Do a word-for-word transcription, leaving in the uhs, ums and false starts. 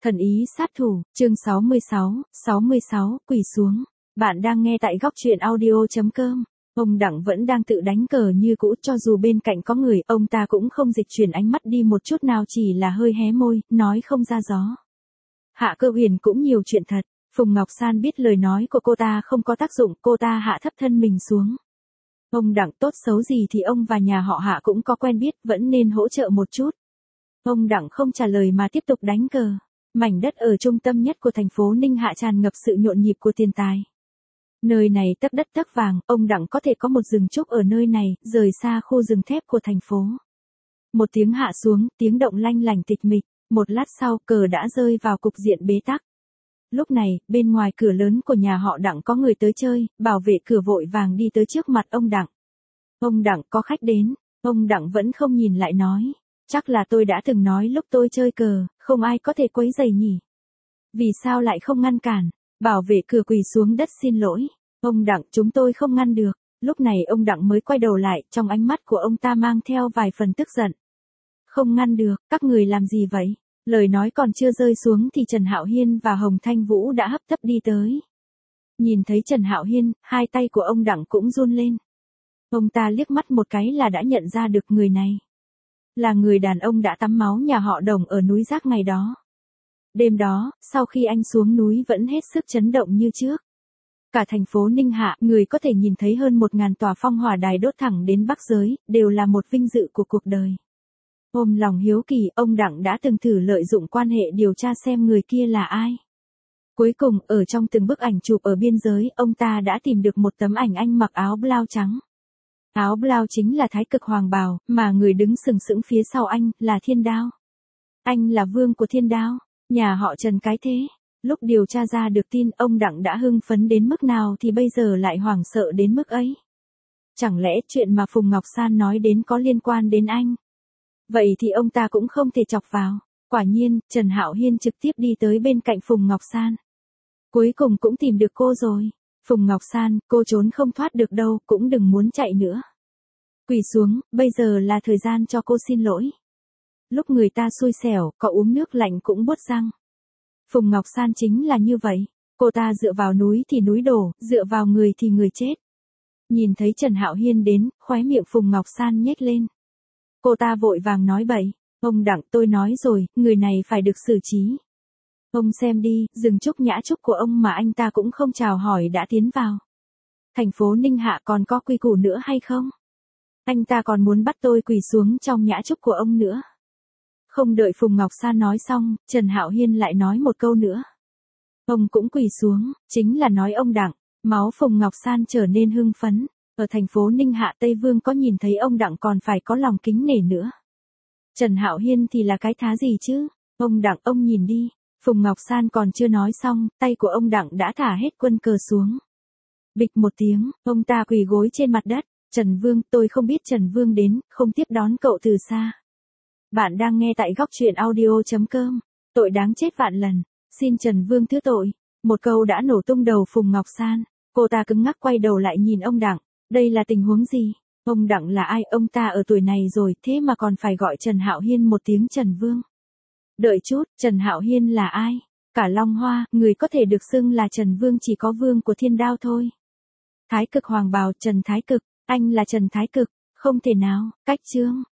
Thần ý sát thủ, chương sáu mươi sáu, sáu mươi sáu, quỳ xuống. Bạn đang nghe tại góc truyện audio.com. Ông Đặng vẫn đang tự đánh cờ như cũ, cho dù bên cạnh có người, ông ta cũng không dịch chuyển ánh mắt đi một chút nào, chỉ là hơi hé môi, nói không ra gió. Hạ Cơ Huyền cũng nhiều chuyện thật. Phùng Ngọc San biết lời nói của cô ta không có tác dụng, cô ta hạ thấp thân mình xuống. Ông Đặng tốt xấu gì thì ông và nhà họ Hạ cũng có quen biết, vẫn nên hỗ trợ một chút. Ông Đặng không trả lời mà tiếp tục đánh cờ. Mảnh đất ở trung tâm nhất của thành phố Ninh Hạ tràn ngập sự nhộn nhịp của tiền tài. Nơi này tấc đất tấc vàng, ông Đặng có thể có một rừng trúc ở nơi này, rời xa khu rừng thép của thành phố. Một tiếng hạ xuống, tiếng động lanh lành tịch mịch, một lát sau cờ đã rơi vào cục diện bế tắc. Lúc này, bên ngoài cửa lớn của nhà họ Đặng có người tới chơi, bảo vệ cửa vội vàng đi tới trước mặt ông Đặng. Ông Đặng có khách đến, ông Đặng vẫn không nhìn lại nói. Chắc là tôi đã từng nói lúc tôi chơi cờ, không ai có thể quấy rầy nhỉ. Vì sao lại không ngăn cản? Bảo vệ cửa quỳ xuống đất xin lỗi. Ông Đặng, chúng tôi không ngăn được. Lúc này ông Đặng mới quay đầu lại, trong ánh mắt của ông ta mang theo vài phần tức giận. Không ngăn được, các người làm gì vậy? Lời nói còn chưa rơi xuống thì Trần Hạo Hiên và Hồng Thanh Vũ đã hấp tấp đi tới. Nhìn thấy Trần Hạo Hiên, hai tay của ông Đặng cũng run lên. Ông ta liếc mắt một cái là đã nhận ra được người này. Là người đàn ông đã tắm máu nhà họ Đồng ở núi Rác ngày đó. Đêm đó, sau khi anh xuống núi vẫn hết sức chấn động như trước. Cả thành phố Ninh Hạ, người có thể nhìn thấy hơn một ngàn tòa phong hỏa đài đốt thẳng đến Bắc giới, đều là một vinh dự của cuộc đời. Ôm lòng hiếu kỳ, ông Đặng đã từng thử lợi dụng quan hệ điều tra xem người kia là ai. Cuối cùng, ở trong từng bức ảnh chụp ở biên giới, ông ta đã tìm được một tấm ảnh anh mặc áo blau trắng. Áo blau chính là Thái Cực Hoàng Bào, mà người đứng sừng sững phía sau anh, là Thiên Đao. Anh là vương của Thiên Đao, nhà họ Trần cái thế. Lúc điều tra ra được tin, ông Đặng đã hưng phấn đến mức nào thì bây giờ lại hoảng sợ đến mức ấy. Chẳng lẽ chuyện mà Phùng Ngọc San nói đến có liên quan đến anh? Vậy thì ông ta cũng không thể chọc vào. Quả nhiên, Trần Hạo Hiên trực tiếp đi tới bên cạnh Phùng Ngọc San. Cuối cùng cũng tìm được cô rồi. Phùng Ngọc San, cô trốn không thoát được đâu, cũng đừng muốn chạy nữa. Quỳ xuống, bây giờ là thời gian cho cô xin lỗi. Lúc người ta xui xẻo, có uống nước lạnh cũng buốt răng. Phùng Ngọc San chính là như vậy. Cô ta dựa vào núi thì núi đổ, dựa vào người thì người chết. Nhìn thấy Trần Hạo Hiên đến, khóe miệng Phùng Ngọc San nhếch lên. Cô ta vội vàng nói bậy. Ông Đặng, tôi nói rồi, người này phải được xử trí. Ông xem đi, rừng trúc nhã trúc của ông mà anh ta cũng không chào hỏi đã tiến vào. Thành phố Ninh Hạ còn có quy củ nữa hay không? Anh ta còn muốn bắt tôi quỳ xuống trong nhã trúc của ông nữa. Không đợi Phùng Ngọc San nói xong, Trần Hạo Hiên lại nói một câu nữa. Ông cũng quỳ xuống, chính là nói ông Đặng. Máu Phùng Ngọc San trở nên hưng phấn. Ở thành phố Ninh Hạ Tây Vương có nhìn thấy ông Đặng còn phải có lòng kính nể nữa. Trần Hạo Hiên thì là cái thá gì chứ? Ông Đặng, ông nhìn đi. Phùng Ngọc San còn chưa nói xong, tay của ông Đặng đã thả hết quân cờ xuống. Bịch một tiếng, ông ta quỳ gối trên mặt đất. Trần Vương, tôi không biết Trần Vương đến, không tiếp đón cậu từ xa. Bạn đang nghe tại góc truyện audio.com. Tội đáng chết vạn lần. Xin Trần Vương thứ tội. Một câu đã nổ tung đầu Phùng Ngọc San. Cô ta cứng ngắc quay đầu lại nhìn ông Đặng. Đây là tình huống gì? Ông Đặng là ai? Ông ta ở tuổi này rồi, thế mà còn phải gọi Trần Hạo Hiên một tiếng Trần Vương. Đợi chút, Trần Hạo Hiên là ai? Cả Long Hoa, người có thể được xưng là Trần Vương chỉ có vương của Thiên Đao thôi. Thái Cực Hoàng Bào, Trần Thái Cực, anh là Trần Thái Cực, không thể nào, cách chương.